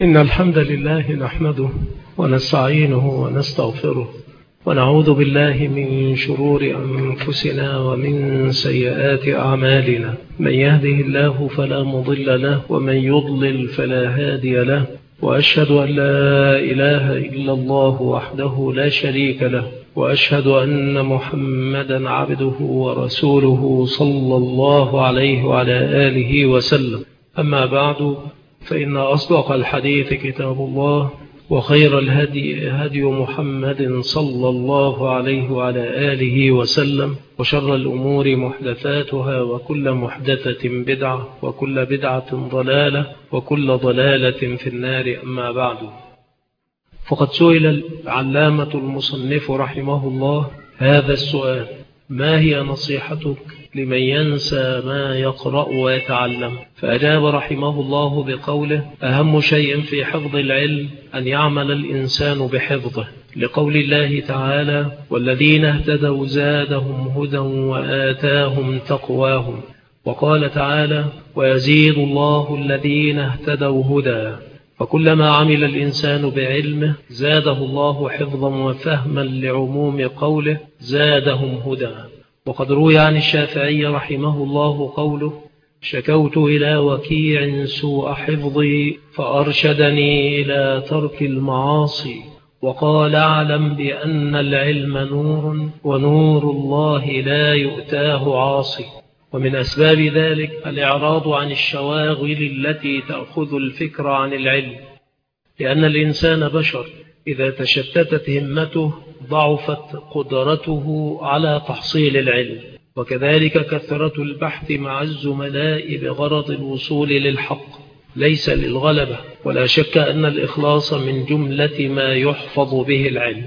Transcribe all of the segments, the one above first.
إن الحمد لله نحمده ونستعينه ونستغفره ونعوذ بالله من شرور أنفسنا ومن سيئات أعمالنا. من يهده الله فلا مضل له ومن يضلل فلا هادي له، وأشهد أن لا إله إلا الله وحده لا شريك له، وأشهد أن محمدا عبده ورسوله صلى الله عليه وعلى آله وسلم. أما بعد، فإن أصدق الحديث كتاب الله، وخير الهدي هدي محمد صلى الله عليه وعلى آله وسلم، وشر الأمور محدثاتها، وكل محدثة بدعة، وكل بدعة ضلالة، وكل ضلالة في النار. أما بعد، فقد سئل العلامة المصنف رحمه الله هذا السؤال: ما هي نصيحتك لمن ينسى ما يقرأ ويتعلم؟ فأجاب رحمه الله بقوله: أهم شيء في حفظ العلم أن يعمل الإنسان بحفظه، لقول الله تعالى: والذين اهتدوا زادهم هدى وآتاهم تقواهم. وقال تعالى: ويزيد الله الذين اهتدوا هدى. فكلما عمل الإنسان بعلمه زاده الله حفظا وفهما لعموم قوله: زادهم هدى. وقد روي عن الشافعي رحمه الله قوله: شكوت إلى وكيع سوء حفظي فأرشدني إلى ترك المعاصي، وقال: اعلم بأن العلم نور، ونور الله لا يؤتاه عاصي. ومن أسباب ذلك الإعراض عن الشواغل التي تأخذ الفكر عن العلم، لأن الإنسان بشر، إذا تشتتت همته ضعفت قدرته على تحصيل العلم. وكذلك كثرة البحث مع الزملاء بغرض الوصول للحق ليس للغلبة، ولا شك أن الإخلاص من جملة ما يحفظ به العلم.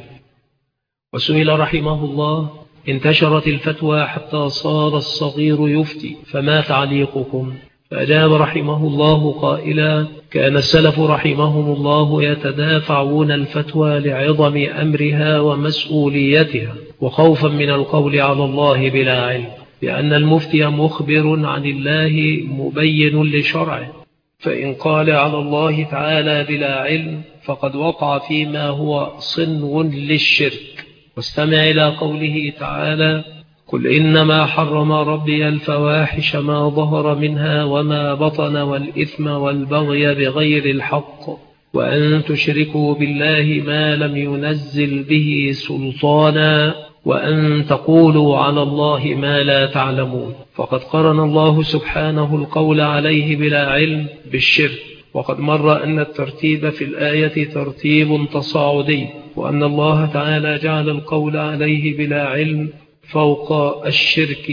وسئل رحمه الله: انتشرت الفتوى حتى صار الصغير يفتي، فما تعليقكم؟ فأجاب رحمه الله قائلا: كان السلف رحمهم الله يتدافعون الفتوى لعظم أمرها ومسؤوليتها، وخوفا من القول على الله بلا علم، لأن المفتي مخبر عن الله مبين لشرعه، فإن قال على الله تعالى بلا علم فقد وقع فيما هو صنو للشرك. واستمع إلى قوله تعالى: قل إنما حرم ربي الفواحش ما ظهر منها وما بطن والإثم والبغي بغير الحق، وأن تشركوا بالله ما لم ينزل به سلطانا، وأن تقولوا على الله ما لا تعلمون. فقد قرن الله سبحانه القول عليه بلا علم بالشرك. وقد مر أن الترتيب في الآية ترتيب تصاعدي، وأن الله تعالى جعل القول عليه بلا علم فوق الشرك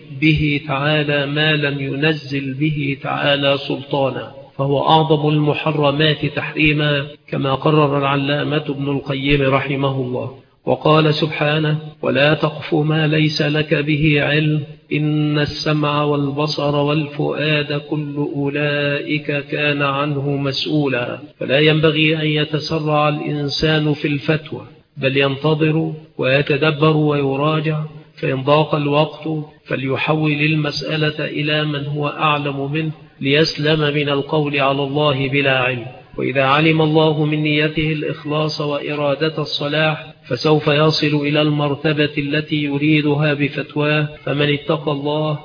به تعالى ما لم ينزل به تعالى سلطانا، فهو أعظم المحرمات تحريما، كما قرر العلامة ابن القيم رحمه الله. وقال سبحانه: ولا تقف ما ليس لك به علم، إن السمع والبصر والفؤاد كل أولئك كان عنه مسؤولا. فلا ينبغي أن يتسرع الإنسان في الفتوى، بل ينتظر ويتدبر ويراجع، فإن ضاق الوقت فليحول المسألة إلى من هو أعلم منه ليسلم من القول على الله بلا علم. وإذا علم الله من نيته الإخلاص وإرادة الصلاح فسوف يصل إلى المرتبة التي يريدها بفتواه، فمن اتقى الله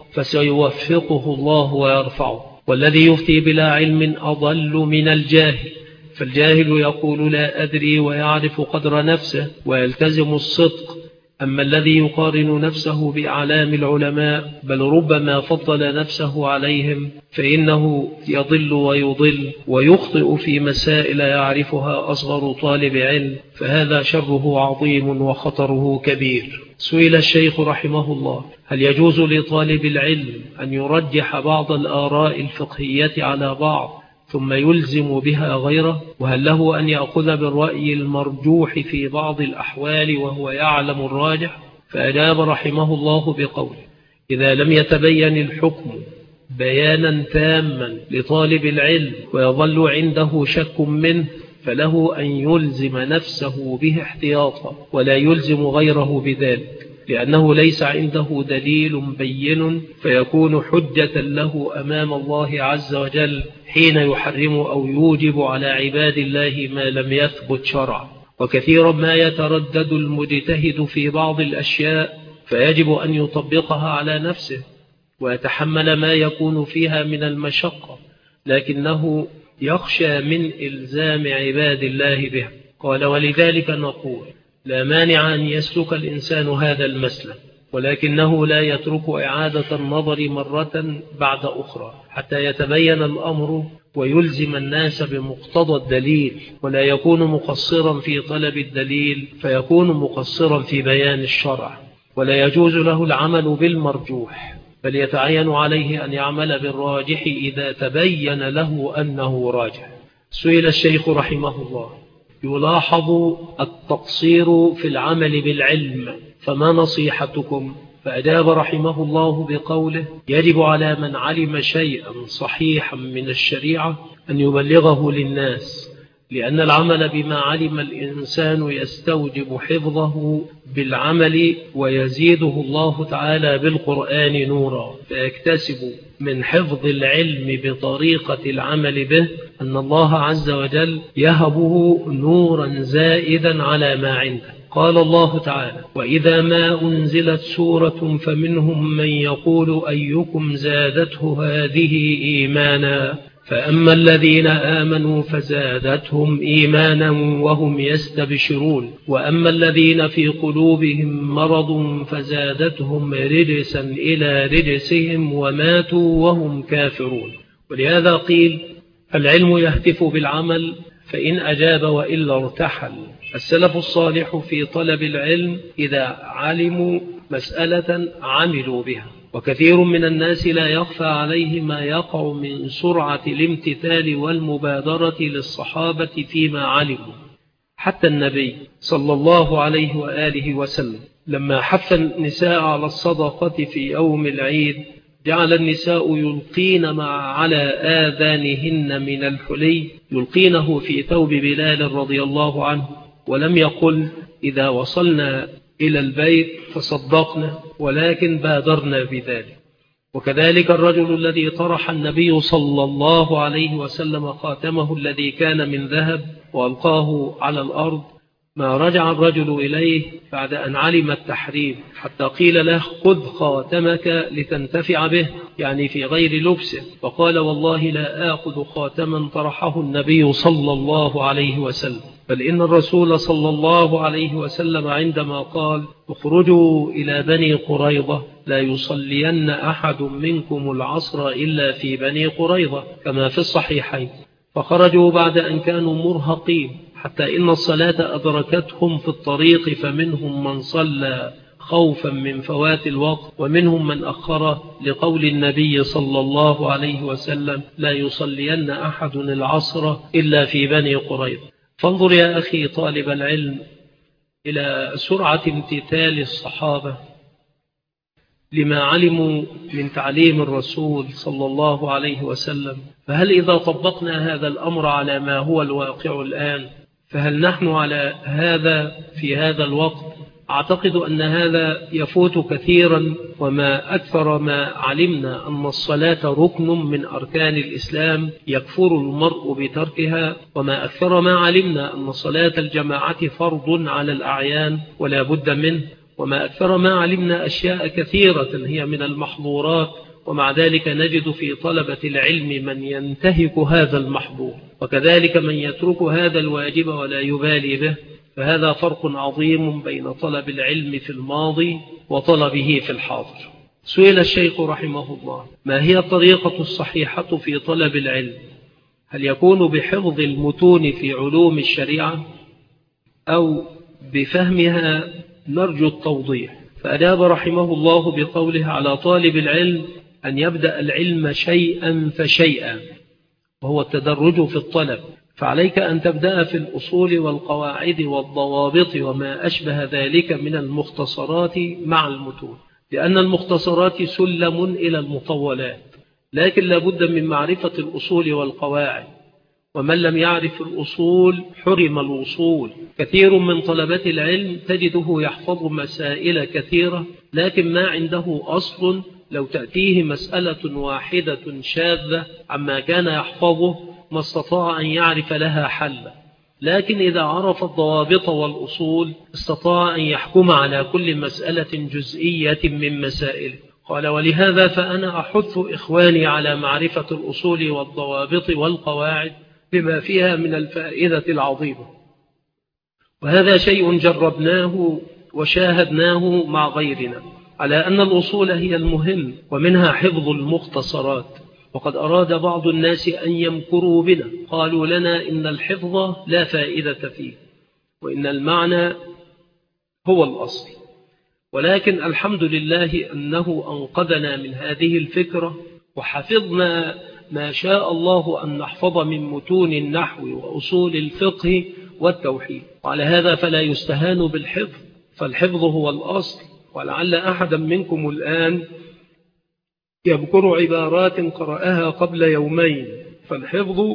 فسيوفقه الله ويرفعه. والذي يفتي بلا علم أضل من الجاهل، فالجاهل يقول لا أدري ويعرف قدر نفسه ويلتزم الصدق، أما الذي يقارن نفسه بأعلام العلماء بل ربما فضل نفسه عليهم فإنه يضل ويضل ويخطئ في مسائل يعرفها أصغر طالب علم، فهذا شره عظيم وخطره كبير. سئل الشيخ رحمه الله: هل يجوز لطالب العلم أن يرجح بعض الآراء الفقهية على بعض ثم يلزم بها غيره؟ وهل له أن يأخذ بالرأي المرجوح في بعض الأحوال وهو يعلم الراجح؟ فأجاب رحمه الله بقوله: إذا لم يتبين الحكم بيانا تاما لطالب العلم ويظل عنده شك منه، فله أن يلزم نفسه به احتياطا، ولا يلزم غيره بذلك، لأنه ليس عنده دليل بين فيكون حجة له أمام الله عز وجل حين يحرم أو يوجب على عباد الله ما لم يثبت شرعا. وكثيرا ما يتردد المجتهد في بعض الأشياء فيجب أن يطبقها على نفسه ويتحمل ما يكون فيها من المشقة، لكنه يخشى من إلزام عباد الله بها. قال: ولذلك نقول لا مانع أن يسلك الإنسان هذا المسلك، ولكنه لا يترك إعادة النظر مرة بعد أخرى حتى يتبين الأمر ويلزم الناس بمقتضى الدليل، ولا يكون مقصرا في طلب الدليل فيكون مقصرا في بيان الشرع. ولا يجوز له العمل بالمرجوح، بل يتعين عليه أن يعمل بالراجح إذا تبين له أنه راجح. سئل الشيخ رحمه الله: يلاحظ التقصير في العمل بالعلم، فما نصيحتكم؟ فأجاب رحمه الله بقوله: يجب على من علم شيئا صحيحا من الشريعة أن يبلغه للناس، لأن العمل بما علم الإنسان يستوجب حفظه بالعمل، ويزيده الله تعالى بالقرآن نورا، فيكتسب من حفظ العلم بطريقة العمل به أن الله عز وجل يهبه نورا زائدا على ما عنده. قال الله تعالى: وإذا ما أنزلت سورة فمنهم من يقول أيكم زادته هذه إيمانا، فأما الذين آمنوا فزادتهم إيمانا وهم يستبشرون، وأما الذين في قلوبهم مرض فزادتهم رجسا إلى رجسهم وماتوا وهم كافرون. ولهذا قيل: العلم يهتف بالعمل، فإن أجاب وإلا ارتحل. السلف الصالح في طلب العلم إذا علموا مسألة عملوا بها، وكثير من الناس لا يخفى عليه ما يقع من سرعة الامتثال والمبادرة للصحابة فيما علموا. حتى النبي صلى الله عليه وآله وسلم لما حث النساء على الصدقة في يوم العيد جعل النساء يلقين ما على آذانهن من الحلي يلقينه في ثوب بلال رضي الله عنه، ولم يقل إذا وصلنا إلى البيت فصدقنا، ولكن بادرنا بذلك. وكذلك الرجل الذي طرح النبي صلى الله عليه وسلم خاتمه الذي كان من ذهب وألقاه على الأرض، ما رجع الرجل إليه بعد أن علم التحريم حتى قيل له: خذ خاتمك لتنتفع به، يعني في غير لبسه، فقال: والله لا آخذ خاتما طرحه النبي صلى الله عليه وسلم. بل إن الرسول صلى الله عليه وسلم عندما قال: اخرجوا إلى بني قريظة لا يصلين أحد منكم العصر إلا في بني قريظة، كما في الصحيحين، فخرجوا بعد أن كانوا مرهقين حتى إن الصلاة أدركتهم في الطريق، فمنهم من صلى خوفا من فوات الوقت، ومنهم من أخر لقول النبي صلى الله عليه وسلم: لا يصلين أحد العصر إلا في بني قريظة. فانظر يا أخي طالب العلم إلى سرعة امتثال الصحابة لما علموا من تعليم الرسول صلى الله عليه وسلم. فهل إذا طبقنا هذا الأمر على ما هو الواقع الآن، فهل نحن على هذا في هذا الوقت؟ أعتقد أن هذا يفوت كثيرا، وما أكثر ما علمنا أن الصلاة ركن من أركان الإسلام يكفر المرء بتركها، وما أكثر ما علمنا أن صلاة الجماعة فرض على الأعيان ولا بد منه، وما أكثر ما علمنا أشياء كثيرة هي من المحظورات، ومع ذلك نجد في طلبة العلم من ينتهك هذا المحظور، وكذلك من يترك هذا الواجب ولا يبالي به. فهذا فرق عظيم بين طلب العلم في الماضي وطلبه في الحاضر. سئل الشيخ رحمه الله: ما هي الطريقة الصحيحة في طلب العلم؟ هل يكون بحفظ المتون في علوم الشريعة أو بفهمها؟ نرجو التوضيح. فأجاب رحمه الله بقوله: على طالب العلم أن يبدأ العلم شيئا فشيئا، وهو التدرج في الطلب. فعليك أن تبدأ في الأصول والقواعد والضوابط وما أشبه ذلك من المختصرات مع المتون، لأن المختصرات سلم إلى المطولات، لكن لابد من معرفة الأصول والقواعد، ومن لم يعرف الأصول حرم الوصول. كثير من طلبة العلم تجده يحفظ مسائل كثيرة، لكن ما عنده أصل. لو تأتيه مسألة واحدة شاذة عما كان يحفظه ما استطاع أن يعرف لها حلا، لكن إذا عرف الضوابط والأصول استطاع أن يحكم على كل مسألة جزئية من مسائله. قال: ولهذا فأنا أحث إخواني على معرفة الأصول والضوابط والقواعد بما فيها من الفائدة العظيمة. وهذا شيء جربناه وشاهدناه مع غيرنا، على أن الأصول هي المهم، ومنها حفظ المختصرات. وقد أراد بعض الناس أن يمكروا بنا، قالوا لنا إن الحفظ لا فائدة فيه، وإن المعنى هو الأصل. ولكن الحمد لله أنه أنقذنا من هذه الفكرة، وحفظنا ما شاء الله أن نحفظ من متون النحو وأصول الفقه والتوحيد. وعلى هذا فلا يستهان بالحفظ، فالحفظ هو الأصل. ولعل أحدا منكم الآن يذكر عبارات قرأها قبل يومين، فالحفظ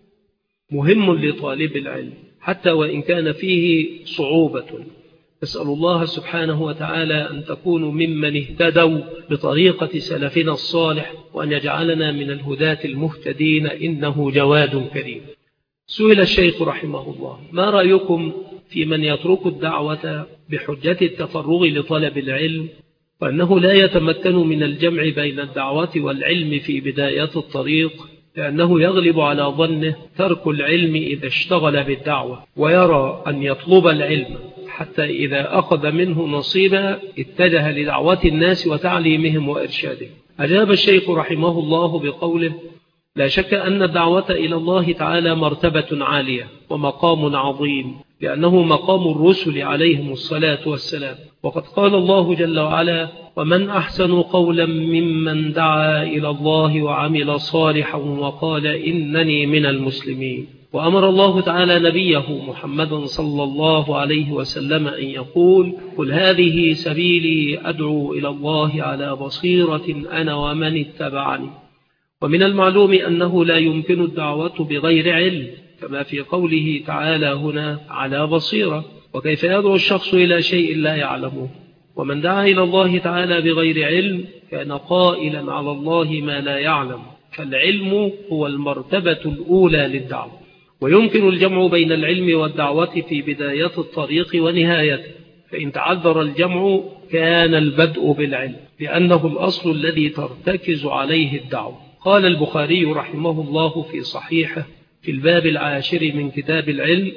مهم لطالب العلم حتى وإن كان فيه صعوبة. نسأل الله سبحانه وتعالى أن تكونوا ممن اهتدوا بطريقة سلفنا الصالح، وأن يجعلنا من الهداة المهتدين، إنه جواد كريم. سئل الشيخ رحمه الله: ما رأيكم في من يترك الدعوة بحجة التفرغ لطلب العلم، وأنه لا يتمكن من الجمع بين الدعوة والعلم في بداية الطريق، لأنه يغلب على ظنه ترك العلم إذا اشتغل بالدعوة، ويرى أن يطلب العلم حتى إذا أخذ منه نصيبا اتجه لدعوة الناس وتعليمهم وإرشادهم؟ أجاب الشيخ رحمه الله بقوله: لا شك أن الدعوة إلى الله تعالى مرتبة عالية ومقام عظيم، لأنه مقام الرسل عليهم الصلاة والسلام. وقد قال الله جل وعلا: ومن أحسن قولا ممن دعا إلى الله وعمل صالحا وقال إنني من المسلمين. وأمر الله تعالى نبيه محمد صلى الله عليه وسلم أن يقول: قل هذه سبيلي أدعو إلى الله على بصيرة أنا ومن اتبعني. ومن المعلوم أنه لا يمكن الدعوة بغير علم، كما في قوله تعالى هنا: على بصيرة. وكيف يدعو الشخص إلى شيء لا يعلمه؟ ومن دعا إلى الله تعالى بغير علم كان قائلا على الله ما لا يعلم. فالعلم هو المرتبة الأولى للدعوة، ويمكن الجمع بين العلم والدعوة في بداية الطريق ونهايته، فإن تعذر الجمع كان البدء بالعلم، لأنه الأصل الذي ترتكز عليه الدعوة. قال البخاري رحمه الله في صحيحه في الباب 10 من كتاب العلم: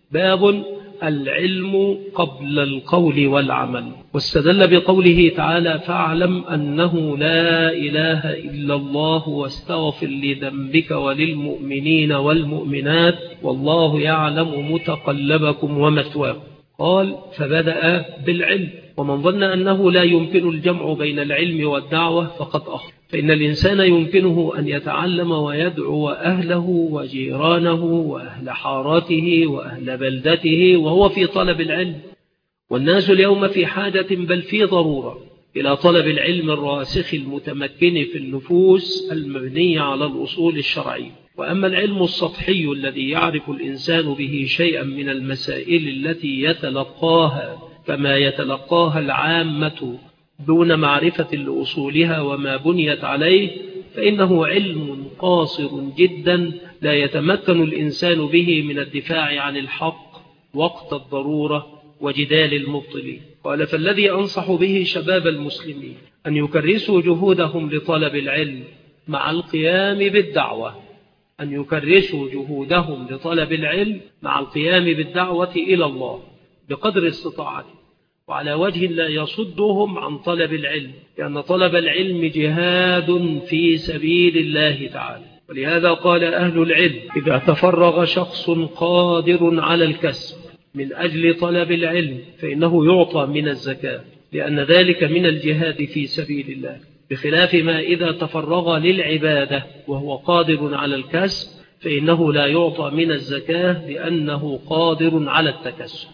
باب العلم قبل القول والعمل. واستدل بقوله تعالى: فاعلم أنه لا إله إلا الله واستغفر لذنبك وللمؤمنين والمؤمنات والله يعلم متقلبكم ومثواكم. قال: فبدأ بالعلم. ومن ظن أنه لا يمكن الجمع بين العلم والدعوة فقد أخطأ، فإن الإنسان يمكنه أن يتعلم ويدعو أهله وجيرانه وأهل حارته وأهل بلدته وهو في طلب العلم. والناس اليوم في حاجة بل في ضرورة إلى طلب العلم الراسخ المتمكن في النفوس المبني على الأصول الشرعية. وأما العلم السطحي الذي يعرف الإنسان به شيئا من المسائل التي يتلقاها كما يتلقاها العامة دون معرفة لأصولها وما بنيت عليه، فإنه علم قاصر جدا لا يتمكن الإنسان به من الدفاع عن الحق وقت الضرورة وجدال المبطلين. قال: فالذي أنصح به شباب المسلمين أن يكرسوا جهودهم لطلب العلم مع القيام بالدعوة، أن يكرسوا جهودهم لطلب العلم مع القيام بالدعوة إلى الله بقدر استطاعته، وعلى وجه لا يصدهم عن طلب العلم، لأن طلب العلم جهاد في سبيل الله تعالى. ولهذا قال أهل العلم: إذا تفرغ شخص قادر على الكسب من أجل طلب العلم فإنه يعطى من الزكاة، لأن ذلك من الجهاد في سبيل الله، بخلاف ما إذا تفرغ للعبادة وهو قادر على الكسب فإنه لا يعطى من الزكاة لأنه قادر على التكسب.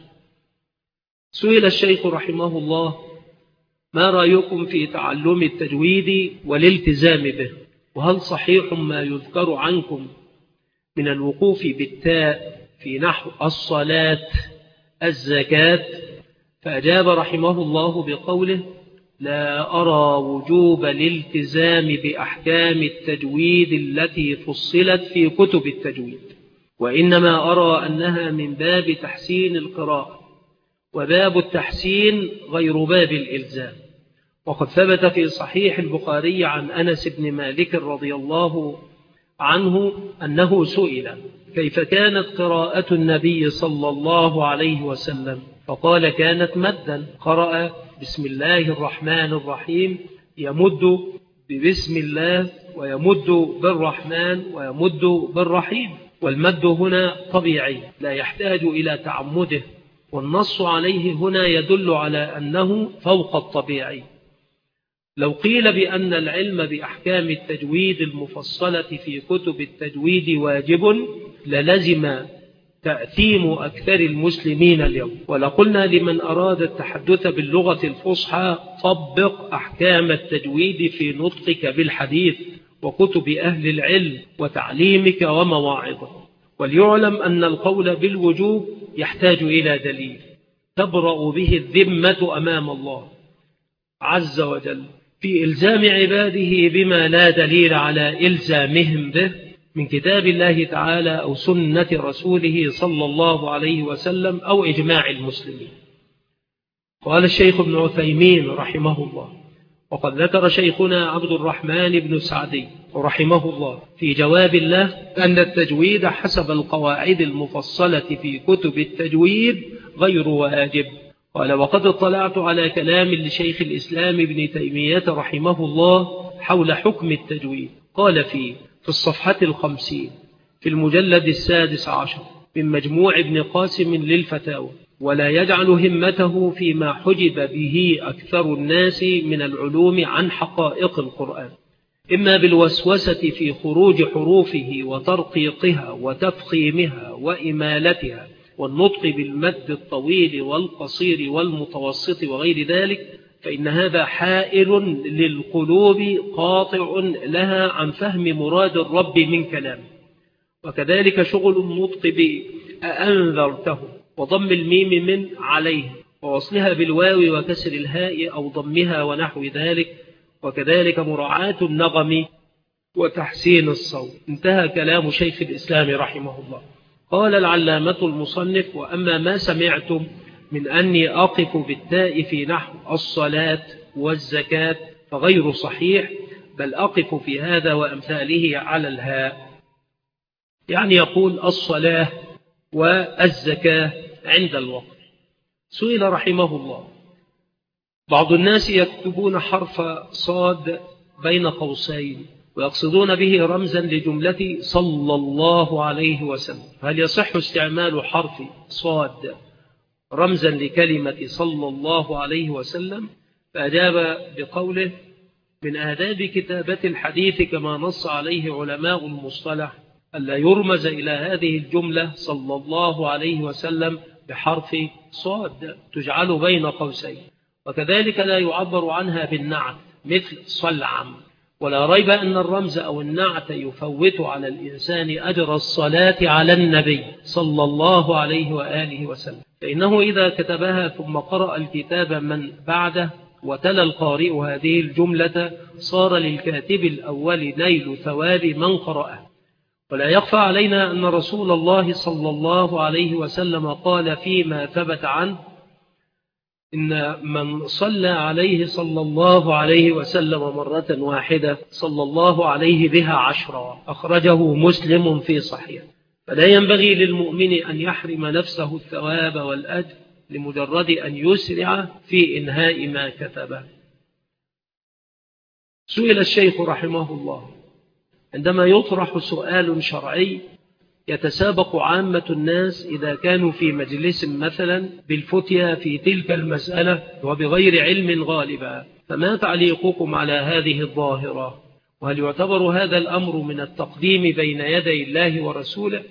سئل الشيخ رحمه الله: ما رأيكم في تعلم التجويد والالتزام به؟ وهل صحيح ما يذكر عنكم من الوقوف بالتاء في نحو الصلاة الزكاة، فأجاب رحمه الله بقوله: لا أرى وجوب الالتزام بأحكام التجويد التي فصلت في كتب التجويد، وإنما أرى أنها من باب تحسين القراءة، وباب التحسين غير باب الإلزام. وقد ثبت في صحيح البخاري عن أنس بن مالك رضي الله عنه أنه سئل: كيف كانت قراءة النبي صلى الله عليه وسلم؟ فقال: كانت مدا، قرأ بسم الله الرحمن الرحيم، يمد ببسم الله، ويمد بالرحمن، ويمد بالرحيم. والمد هنا طبيعي لا يحتاج إلى تعمده، والنص عليه هنا يدل على أنه فوق الطبيعي. لو قيل بأن العلم بأحكام التجويد المفصلة في كتب التجويد واجب للزم تأثيم أكثر المسلمين اليوم، ولقلنا لمن أراد التحدث باللغة الفصحى: طبق أحكام التجويد في نطقك بالحديث وكتب أهل العلم وتعليمك ومواعظك. وليعلم أن القول بالوجوب يحتاج إلى دليل تبرأ به الذمة أمام الله عز وجل في إلزام عباده بما لا دليل على إلزامهم به من كتاب الله تعالى أو سنة رسوله صلى الله عليه وسلم أو إجماع المسلمين. قال الشيخ ابن عثيمين رحمه الله: وقد ذكر شيخنا عبد الرحمن بن سعدي رحمه الله في جواب الله أن التجويد حسب القواعد المفصلة في كتب التجويد غير واجب. قال: وقد اطلعت على كلام لشيخ الإسلام ابن تيمية رحمه الله حول حكم التجويد. قال في الصفحة 50 في المجلد 16 من مجموع ابن قاسم للفتاوى: ولا يجعل همته فيما حجب به أكثر الناس من العلوم عن حقائق القرآن، إما بالوسوسة في خروج حروفه وترقيقها وتفخيمها وإمالتها والنطق بالمد الطويل والقصير والمتوسط وغير ذلك، فإن هذا حائل للقلوب قاطع لها عن فهم مراد الرب من كلامه. وكذلك شغل النطق بأنذرته وضم الميم من عليه ووصلها بالواو وكسر الهاء أو ضمها ونحو ذلك، وكذلك مراعاة النغم وتحسين الصوت. انتهى كلام شيخ الإسلام رحمه الله. قال العلامة المصنف: وأما ما سمعتم من أني أقف بالتاء في نحو الصلاة والزكاة فغير صحيح، بل أقف في هذا وأمثاله على الهاء، يعني يقول الصلاة والزكاة عند الوقف. سئل رحمه الله: بعض الناس يكتبون حرف صاد بين قوسين ويقصدون به رمزا لجملة صلى الله عليه وسلم، هل يصح استعمال حرف صاد رمزا لكلمة صلى الله عليه وسلم؟ فأجاب بقوله: من آداب كتابة الحديث كما نص عليه علماء المصطلح ألا يرمز إلى هذه الجملة صلى الله عليه وسلم بحرف صاد تجعل بين قوسين، وكذلك لا يعبر عنها بالنعت مثل صلعم. ولا ريب أن الرمز أو النعت يفوت على الإنسان أجر الصلاة على النبي صلى الله عليه وآله وسلم، فإنه إذا كتبها ثم قرأ الكتاب من بعده وتلا القارئ هذه الجملة صار للكاتب الأول نيل ثواب من قرأه. ولا يخفى علينا أن رسول الله صلى الله عليه وسلم قال فيما ثبت عنه: إن من صلى عليه صلى الله عليه وسلم مرة واحدة صلى الله عليه بها 10. أخرجه مسلم في صحيح. فلا ينبغي للمؤمن أن يحرم نفسه الثواب والأجر لمجرد أن يسرع في إنهاء ما كتبه. سئل الشيخ رحمه الله: عندما يطرح سؤال شرعي يتسابق عامة الناس إذا كانوا في مجلس مثلا بالفتيا في تلك المسألة وبغير علم غالبا، فما تعليقكم على هذه الظاهرة؟ وهل يعتبر هذا الأمر من التقديم بين يدي الله ورسوله؟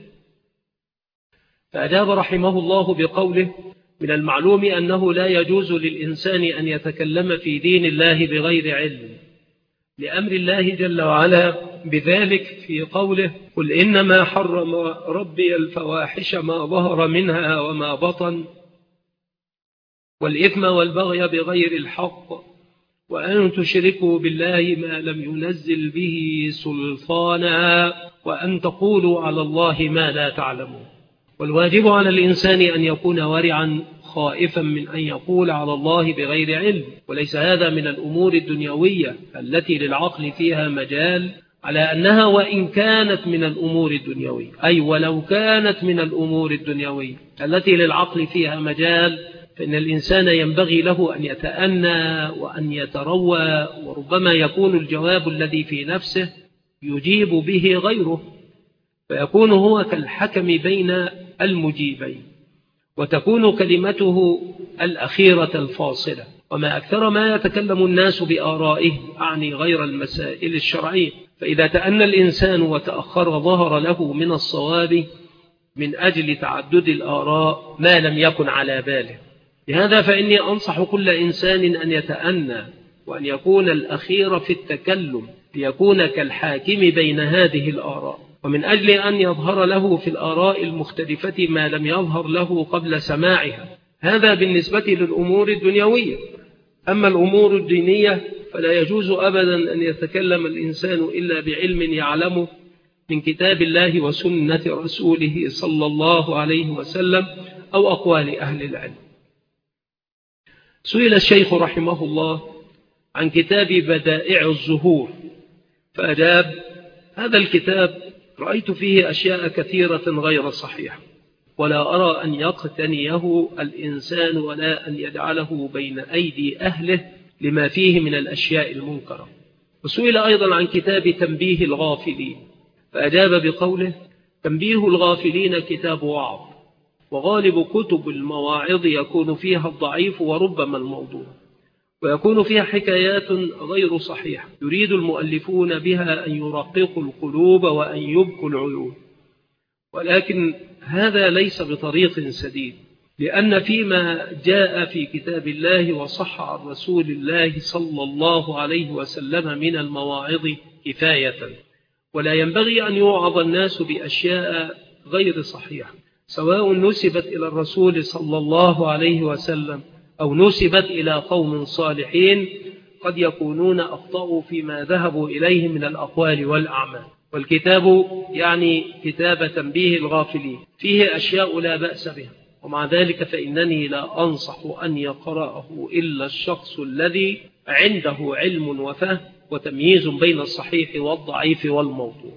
فأجاب رحمه الله بقوله: من المعلوم أنه لا يجوز للإنسان أن يتكلم في دين الله بغير علم، لأمر الله جل وعلا بذلك في قوله: قل إنما حرم ربي الفواحش ما ظهر منها وما بطن والإثم والبغي بغير الحق وأن تشركوا بالله ما لم ينزل به سلطانا وأن تقولوا على الله ما لا تعلمون. والواجب على الإنسان أن يكون ورعا خائفا من أن يقول على الله بغير علم، وليس هذا من الأمور الدنيوية التي للعقل فيها مجال، على أنها وإن كانت من الأمور الدنيوية، أي ولو كانت من الأمور الدنيوية التي للعقل فيها مجال، فإن الإنسان ينبغي له أن يتأنى وأن يتروى، وربما يكون الجواب الذي في نفسه يجيب به غيره، فيكون هو كالحكم بين المجيبين، وتكون كلمته الأخيرة الفاصلة. وما أكثر ما يتكلم الناس بآرائه، أعني غير المسائل الشرعية، فإذا تأنى الإنسان وتأخر ظهر له من الصواب من أجل تعدد الآراء ما لم يكن على باله. لهذا فإني أنصح كل إنسان أن يتأنى وأن يكون الأخير في التكلم، ليكون كالحاكم بين هذه الآراء، ومن أجل أن يظهر له في الآراء المختلفة ما لم يظهر له قبل سماعها. هذا بالنسبة للأمور الدنيوية. أما الأمور الدينية فلا يجوز أبدا أن يتكلم الإنسان إلا بعلم يعلمه من كتاب الله وسنة رسوله صلى الله عليه وسلم أو أقوال أهل العلم. سئل الشيخ رحمه الله عن كتاب بدائع الزهور فأجاب: هذا الكتاب رأيت فيه أشياء كثيرة غير صحيحة، ولا أرى أن يقتنيه الإنسان ولا أن يجعله بين أيدي أهله لما فيه من الأشياء المنكرة. وسئل أيضا عن كتاب تنبيه الغافلين فأجاب بقوله: تنبيه الغافلين كتاب وعظ، وغالب كتب المواعظ يكون فيها الضعيف وربما الموضوع، ويكون فيها حكايات غير صحيحة يريد المؤلفون بها أن يرققوا القلوب وأن يبكوا العيون، ولكن هذا ليس بطريق سديد، لأن فيما جاء في كتاب الله وصح عن رسول الله صلى الله عليه وسلم من المواعظ كفاية، ولا ينبغي أن يوعظ الناس بأشياء غير صحيحة، سواء نسبت إلى الرسول صلى الله عليه وسلم أو نسبت إلى قوم صالحين قد يكونون أخطأوا فيما ذهبوا إليه من الأقوال والأعمال. والكتاب يعني كتاب تنبيه الغافلين فيه أشياء لا بأس بها، ومع ذلك فإنني لا أنصح أن يقرأه إلا الشخص الذي عنده علم وفهم وتمييز بين الصحيح والضعيف والموضوع.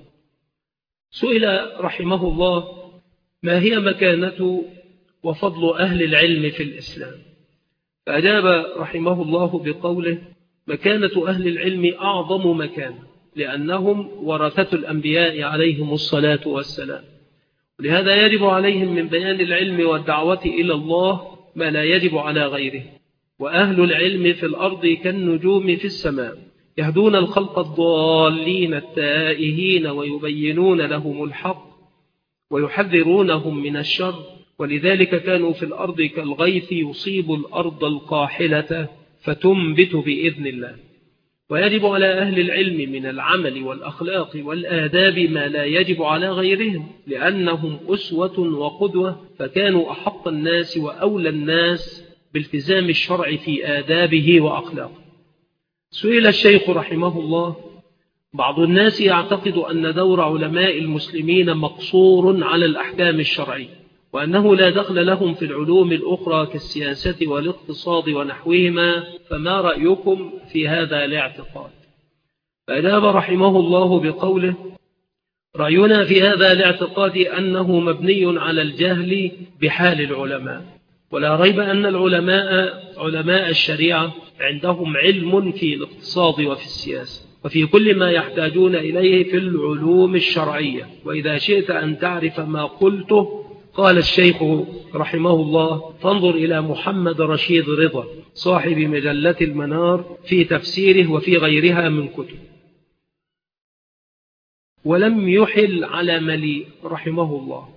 سئل رحمه الله: ما هي مكانة وفضل أهل العلم في الإسلام؟ فأجاب رحمه الله بقوله: مكانة أهل العلم أعظم مكانة، لأنهم ورثة الأنبياء عليهم الصلاة والسلام، ولهذا يجب عليهم من بيان العلم والدعوة إلى الله ما لا يجب على غيره. وأهل العلم في الأرض كالنجوم في السماء، يهدون الخلق الضالين التائهين ويبينون لهم الحق ويحذرونهم من الشر، ولذلك كانوا في الأرض كالغيث يصيب الأرض القاحلة فتنبت بإذن الله. ويجب على أهل العلم من العمل والأخلاق والآداب ما لا يجب على غيرهم، لأنهم أسوة وقدوة، فكانوا أحق الناس وأولى الناس بالتزام الشرع في آدابه وأخلاقه. سئل الشيخ رحمه الله: بعض الناس يعتقد أن دور علماء المسلمين مقصور على الأحكام الشرعية، وأنه لا دخل لهم في العلوم الأخرى كالسياسة والاقتصاد ونحوهما، فما رأيكم في هذا الاعتقاد؟ فأجاب رحمه الله بقوله: رأينا في هذا الاعتقاد أنه مبني على الجهل بحال العلماء، ولا ريب أن علماء الشريعة عندهم علم في الاقتصاد وفي السياسة وفي كل ما يحتاجون إليه في العلوم الشرعية. وإذا شئت أن تعرف ما قلته، قال الشيخ رحمه الله: فانظر إلى محمد رشيد رضا صاحب مجلة المنار في تفسيره وفي غيرها من كتب. ولم يحل على مليء رحمه الله،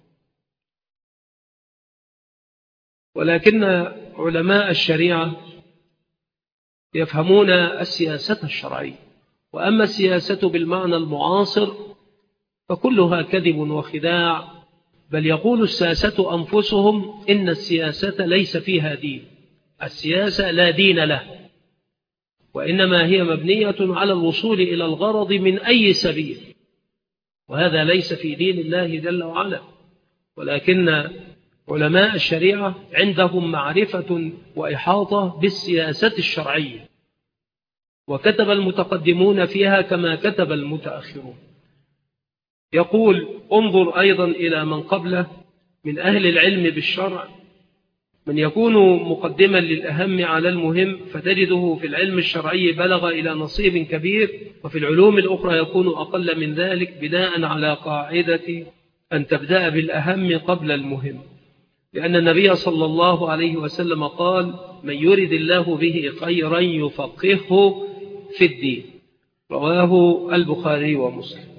ولكن علماء الشريعة يفهمون السياسة الشرعية وأما السياسة بالمعنى المعاصر فكلها كذب وخداع، بل يقول الساسة أنفسهم إن السياسة ليس فيها دين، السياسة لا دين له، وإنما هي مبنية على الوصول إلى الغرض من أي سبيل، وهذا ليس في دين الله جل وعلا. ولكن علماء الشريعة عندهم معرفة وإحاطة بالسياسة الشرعية، وكتب المتقدمون فيها كما كتب المتأخرون. يقول: انظر أيضا إلى من قبله من أهل العلم بالشرع، من يكون مقدما للأهم على المهم، فتجده في العلم الشرعي بلغ إلى نصيب كبير، وفي العلوم الأخرى يكون أقل من ذلك، بناء على قاعدة أن تبدأ بالأهم قبل المهم، لأن النبي صلى الله عليه وسلم قال: من يرد الله به خيرا يفقهه في الدين، رواه البخاري ومسلم.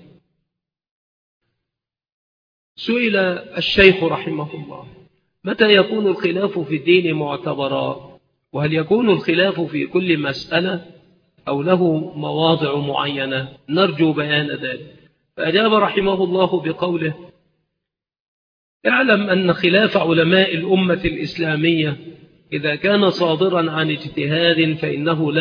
سئل الشيخ رحمه الله: متى يكون الخلاف في الدين معتبرا؟ وهل يكون الخلاف في كل مسألة أو له مواضع معينة؟ نرجو بيان ذلك. فأجاب رحمه الله بقوله: اعلم أن خلاف علماء الأمة الإسلامية إذا كان صادرا عن اجتهاد فإنه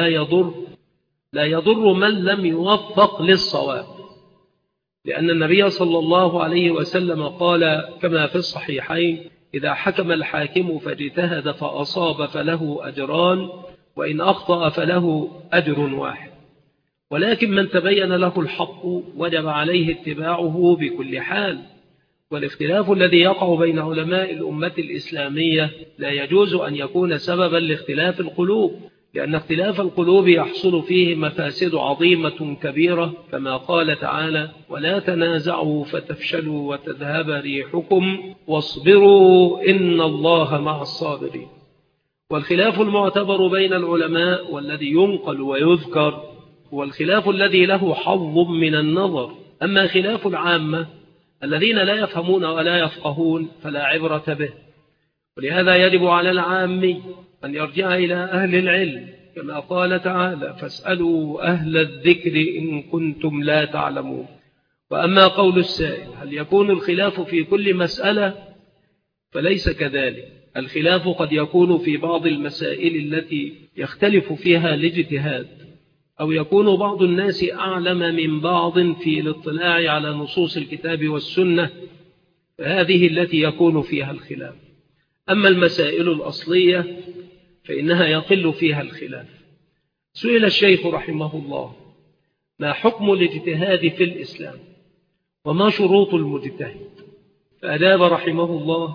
لا يضر من لم يوفق للصواب، لأن النبي صلى الله عليه وسلم قال كما في الصحيحين: إذا حكم الحاكم فاجتهد فأصاب فله أجران، وإن أخطأ فله أجر واحد، ولكن من تبين له الحق وجب عليه اتباعه بكل حال. والاختلاف الذي يقع بين علماء الأمة الإسلامية لا يجوز أن يكون سببا لاختلاف القلوب، لأن اختلاف القلوب يحصل فيه مفاسد عظيمة كبيرة، كما قال تعالى: ولا تنازعوا فتفشلوا وتذهب ريحكم واصبروا إن الله مع الصابرين. والخلاف المعتبر بين العلماء والذي ينقل ويذكر هو الخلاف الذي له حظ من النظر. أما خلاف العامة الذين لا يفهمون ولا يفقهون فلا عبرة به، ولهذا يجب على العامي أن يرجع إلى أهل العلم، كما قال تعالى: فاسألوا أهل الذكر إن كنتم لا تعلمون. وأما قول السائل: هل يكون الخلاف في كل مسألة؟ فليس كذلك، الخلاف قد يكون في بعض المسائل التي يختلف فيها الاجتهاد، أو يكون بعض الناس أعلم من بعض في الاطلاع على نصوص الكتاب والسنة، فهذه التي يكون فيها الخلاف. أما المسائل الأصلية فإنها يقل فيها الخلاف. سئل الشيخ رحمه الله: ما حكم الاجتهاد في الإسلام؟ وما شروط المجتهد؟ فأجاب رحمه الله: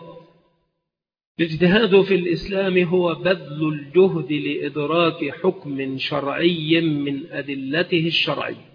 الاجتهاد في الإسلام هو بذل الجهد لإدراك حكم شرعي من أدلته الشرعية،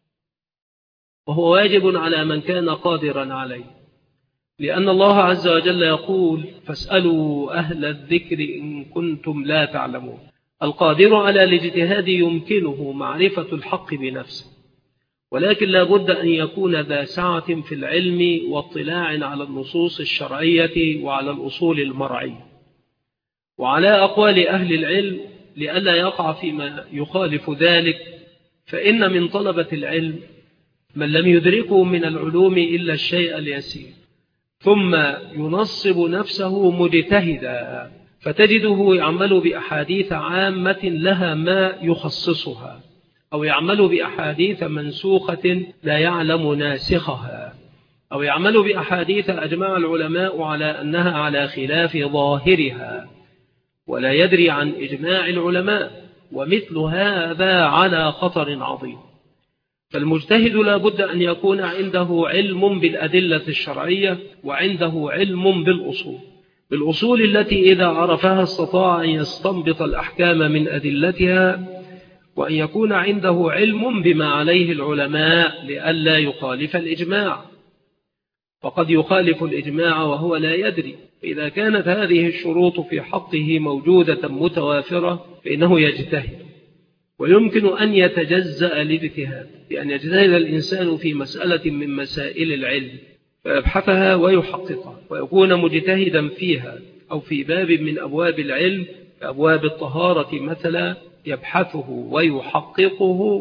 وهو واجب على من كان قادرا عليه، لأن الله عز وجل يقول: فاسألوا أهل الذكر إن كنتم لا تعلمون. القادر على الاجتهاد يمكنه معرفة الحق بنفسه، ولكن لا بد أن يكون ذا سعة في العلم واطلاع على النصوص الشرعية وعلى الأصول المرعية وعلى أقوال أهل العلم، لئلا يقع فيما يخالف ذلك. فإن من طلبة العلم من لم يدركه من العلوم إلا الشيء اليسير، ثم ينصب نفسه مجتهدا، فتجده يعمل بأحاديث عامة لها ما يخصصها، أو يعمل بأحاديث منسوخة لا يعلم ناسخها، أو يعمل بأحاديث أجمع العلماء على أنها على خلاف ظاهرها، ولا يدري عن إجماع العلماء، ومثل هذا على خطر عظيم. فالمجتهد لا بد أن يكون عنده علم بالأدلة الشرعية، وعنده علم بالأصول التي إذا عرفها استطاع أن يستنبط الأحكام من أدلتها، وأن يكون عنده علم بما عليه العلماء لئلا يخالف الإجماع، فقد يخالف الإجماع وهو لا يدري. فإذا كانت هذه الشروط في حقه موجودة متوافرة فإنه يجتهد، ويمكن أن يتجزأ الاجتهاد بأن يجتهد الإنسان في مسألة من مسائل العلم فيبحثها ويحققها ويكون مجتهدا فيها، أو في باب من أبواب العلم كأبواب الطهارة مثلا يبحثه ويحققه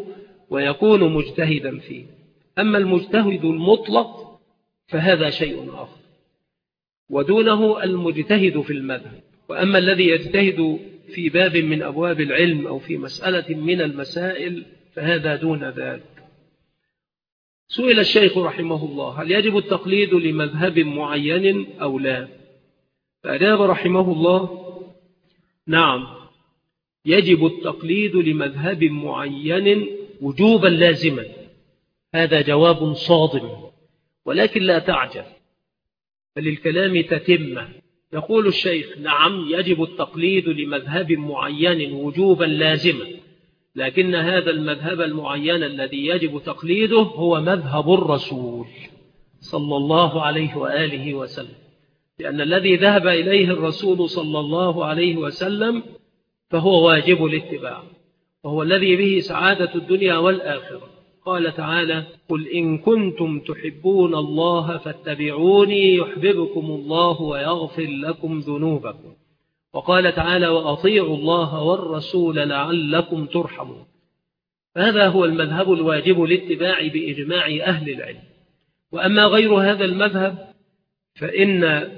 ويكون مجتهدا فيه. أما المجتهد المطلق فهذا شيء آخر، ودونه المجتهد في المذهب. وأما الذي يجتهد في باب من أبواب العلم أو في مسألة من المسائل فهذا دون ذلك. سئل الشيخ رحمه الله: هل يجب التقليد لمذهب معين أو لا؟ فأجاب رحمه الله: نعم، يجب التقليد لمذهب معين وجوبا لازما. هذا جواب صادم، ولكن لا تعجل، فللكلام تتمة. يقول الشيخ: نعم، يجب التقليد لمذهب معين وجوبا لازما، لكن هذا المذهب المعين الذي يجب تقليده هو مذهب الرسول صلى الله عليه وآله وسلم، لأن الذي ذهب إليه الرسول صلى الله عليه وسلم فهو واجب الاتباع، وهو الذي به سعادة الدنيا والآخرة. قال تعالى: قل إن كنتم تحبون الله فاتبعوني يحببكم الله ويغفر لكم ذنوبكم. وقال تعالى: وأطيعوا الله والرسول لعلكم ترحمون. فهذا هو المذهب الواجب الاتباع بإجماع أهل العلم. وأما غير هذا المذهب فإن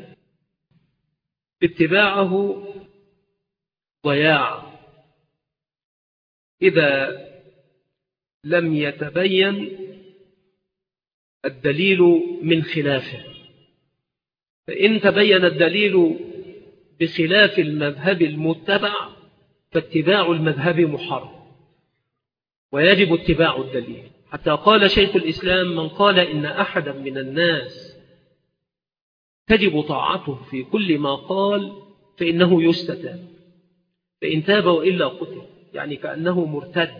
اتباعه ضياع إذا لم يتبين الدليل من خلافه. فإن تبين الدليل بخلاف المذهب المتبع فاتباع المذهب محرم، ويجب اتباع الدليل. حتى قال شيخ الإسلام: من قال إن أحدا من الناس تجب طاعته في كل ما قال فإنه يستتاب، فإن تاب وإلا قتل، يعني كأنه مرتد،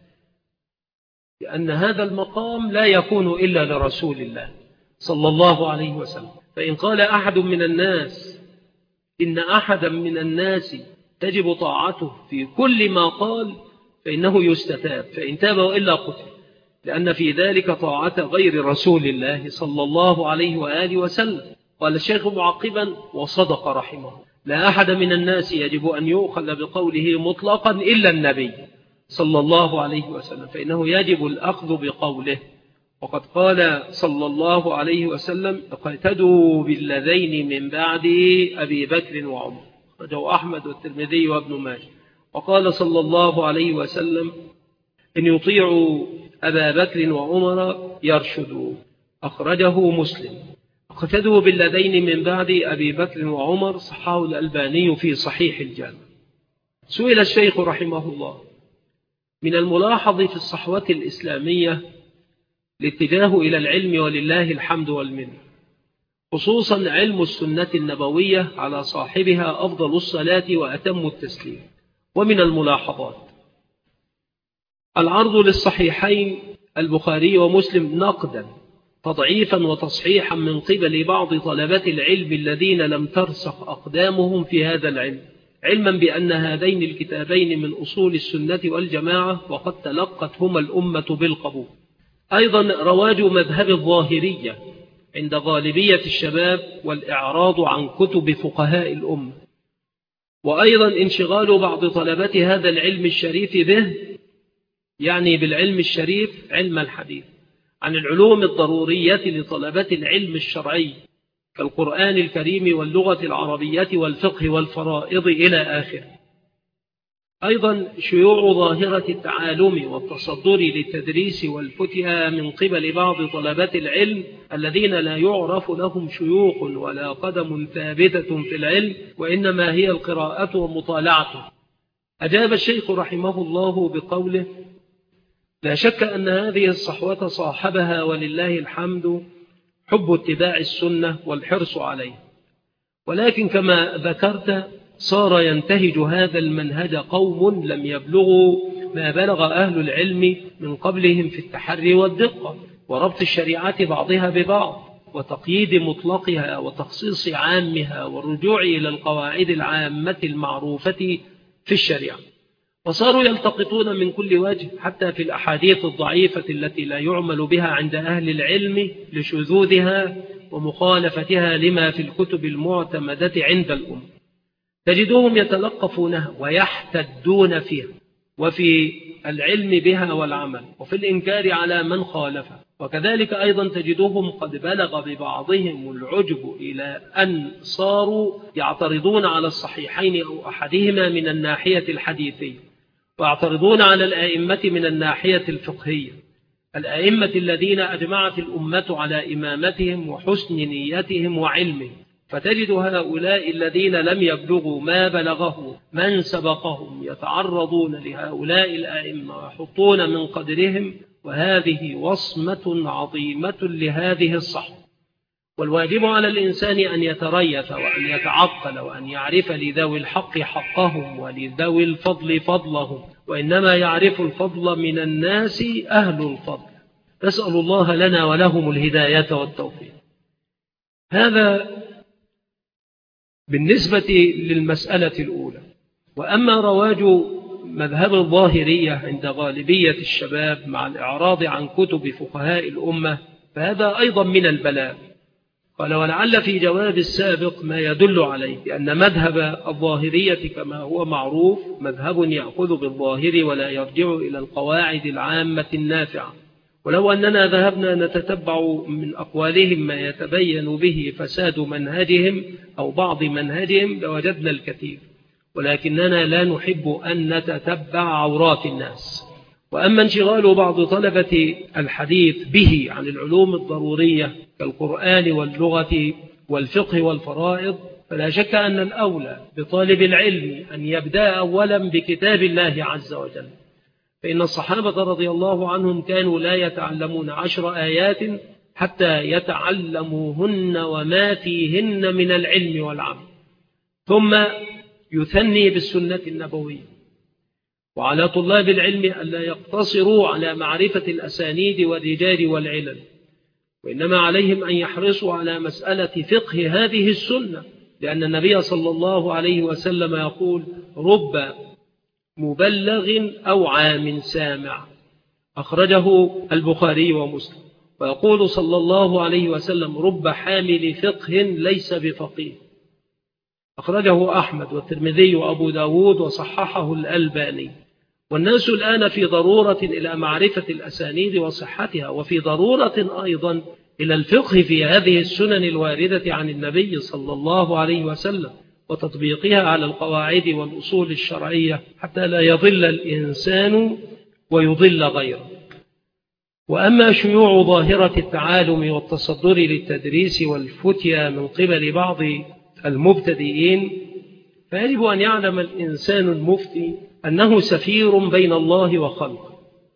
لأن هذا المقام لا يكون إلا لرسول الله صلى الله عليه وسلم. فإن قال أحد من الناس إن أحدا من الناس تجب طاعته في كل ما قال فإنه يستتاب، فإن تاب وإلا قتل، لأن في ذلك طاعة غير رسول الله صلى الله عليه وآله وسلم. قال الشيخ معقبا: وصدق رحمه: لا أحد من الناس يجب أن يؤخذ بقوله مطلقا إلا النبي صلى الله عليه وسلم، فإنه يجب الأخذ بقوله. وقد قال صلى الله عليه وسلم: اقتدوا بالذين من بعد أبي بكر وعمر، أخرجه أحمد والترمذي وابن ماجه. وقال صلى الله عليه وسلم: إن يطيعوا أبا بكر وعمر يرشدوا، أخرجه مسلم. اقتدوا بالذين من بعد أبي بكر وعمر، صححه الألباني في صحيح الجامع. سئل الشيخ رحمه الله: من الملاحظ في الصحوة الإسلامية الاتجاه إلى العلم ولله الحمد والمنة، خصوصا علم السنة النبوية على صاحبها أفضل الصلاة وأتم التسليم. ومن الملاحظات العرض للصحيحين البخاري ومسلم نقدا تضعيفا وتصحيحا من قبل بعض طلبة العلم الذين لم ترسخ أقدامهم في هذا العلم، علما بأن هذين الكتابين من أصول السنة والجماعة وقد تلقتهما الأمة بالقبول. أيضا رواج مذهب الظاهرية عند غالبية الشباب والإعراض عن كتب فقهاء الأمة، وأيضا انشغال بعض طلبة هذا العلم الشريف به، يعني بالعلم الشريف علم الحديث، عن العلوم الضرورية لطلبة العلم الشرعي كالقرآن الكريم واللغة العربية والفقه والفرائض إلى آخره. أيضا شيوع ظاهرة التعالم والتصدر للتدريس والفتيا من قبل بعض طلبة العلم الذين لا يعرف لهم شيوخ ولا قدم ثابتة في العلم، وإنما هي القراءة ومطالعته. أجاب الشيخ رحمه الله بقوله: لا شك أن هذه الصحوة صاحبها ولله الحمد حب اتباع السنة والحرص عليه، ولكن كما ذكرت صار ينتهج هذا المنهج قوم لم يبلغوا ما بلغ أهل العلم من قبلهم في التحري والدقة وربط الشريعة بعضها ببعض وتقييد مطلقها وتخصيص عامها والرجوع إلى القواعد العامة المعروفة في الشريعة، وصاروا يلتقطون من كل وجه حتى في الأحاديث الضعيفة التي لا يعمل بها عند أهل العلم لشذوذها ومخالفتها لما في الكتب المعتمدة عند الأمة، تجدهم يتلقفونها ويحتدون فيها وفي العلم بها والعمل، وفي الإنكار على من خالفه. وكذلك أيضا تجدهم قد بلغ ببعضهم العجب إلى أن صاروا يعترضون على الصحيحين أو أحدهما من الناحية الحديثية، ويعترضون على الآئمة من الناحية الفقهية، الآئمة الذين أجمعت الأمة على إمامتهم وحسن نيتهم وعلمهم. فتجد هؤلاء الذين لم يبلغوا ما بلغه من سبقهم يتعرضون لهؤلاء الآئمة ويحطون من قدرهم، وهذه وصمة عظيمة لهذه الصحوة. والواجب على الإنسان أن يتريث وأن يتعقل وأن يعرف لذوي الحق حقهم ولذوي الفضل فضلهم، وإنما يعرف الفضل من الناس أهل الفضل. نسأل الله لنا ولهم الهداية والتوفيق. هذا بالنسبة للمسألة الأولى. وأما رواج مذهب الظاهرية عند غالبية الشباب مع الإعراض عن كتب فقهاء الأمة فهذا أيضا من البلاء. قال: ولعل في جواب السابق ما يدل عليه، لأن مذهب الظاهرية كما هو معروف مذهب يأخذ بالظاهر ولا يرجع إلى القواعد العامة النافعة. ولو أننا ذهبنا نتتبع من أقوالهم ما يتبين به فساد منهجهم أو بعض منهجهم لوجدنا الكثير، ولكننا لا نحب أن نتتبع عورات الناس. وأما انشغال بعض طلبة الحديث به عن العلوم الضرورية كالقرآن واللغة والفقه والفرائض، فلا شك أن الأولى بطالب العلم أن يبدأ أولا بكتاب الله عز وجل، فإن الصحابة رضي الله عنهم كانوا لا يتعلمون 10 آيات حتى يتعلموهن وما فيهن من العلم والعمل، ثم يثني بالسنة النبوية. وعلى طلاب العلم ألا يقتصروا على معرفة الأسانيد والرجال والعلل، وإنما عليهم أن يحرصوا على مسألة فقه هذه السنة، لأن النبي صلى الله عليه وسلم يقول: رب مبلغ أو عام سامع، أخرجه البخاري ومسلم. ويقول صلى الله عليه وسلم: رب حامل فقه ليس بفقيه، أخرجه أحمد والترمذي وأبو داود وصححه الألباني. والناس الآن في ضرورة إلى معرفة الأسانيد وصحتها، وفي ضرورة أيضا إلى الفقه في هذه السنن الواردة عن النبي صلى الله عليه وسلم وتطبيقها على القواعد والأصول الشرعية حتى لا يضل الإنسان ويضل غيره. وأما شيوع ظاهرة التعالم والتصدر للتدريس والفتيا من قبل بعض المبتدئين، فيجب أن يعلم الإنسان المفتي أنه سفير بين الله وخلقه